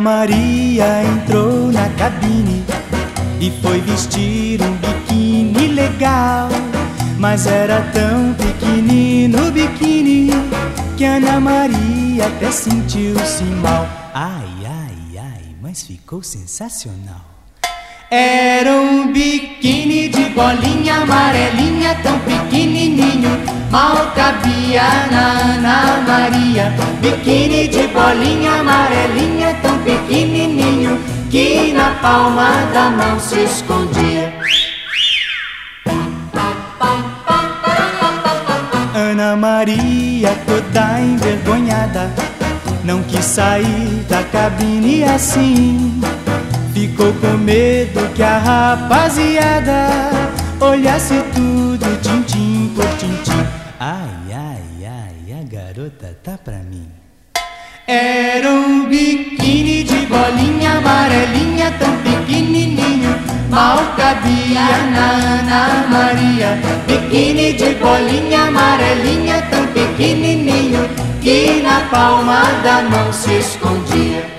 Maria entrou na cabine e foi vestir um biquíni legal. Mas era tão pequenino o biquíni que Ana Maria até sentiu-se mal. Ai, ai, ai, mas ficou sensacional. Era um biquíni de bolinha amarelinha, tão pequenininho, mal cabia na Ana Maria. Biquíni de bolinha amarelinha, tão pequenininho, que na palma da mão se escondia. Ana Maria, toda envergonhada, não quis sair da cabine assim. Ficou com medo que a rapaziada olhasse tudo tintim por tintim. Ai, ai, ai, a garota tá pra mim. Era um biquíni de bolinha amarelinha, tão pequenininho, mal cabia na Ana Maria. Biquíni de bolinha amarelinha, tão pequenininho, que na palma da mão se escondia.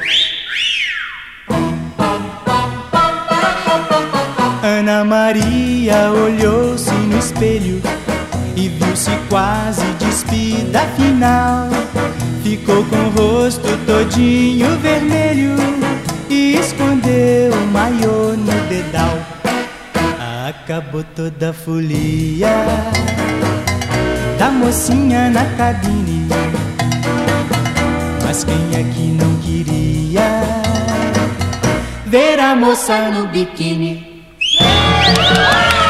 Ana Maria olhou-se no espelho e viu-se quase despida, afinal ficou com o rosto todinho vermelho e escondeu o maiô no dedal. Acabou toda a folia da mocinha na cabine, mas quem é que não queria ver a moça no biquíni?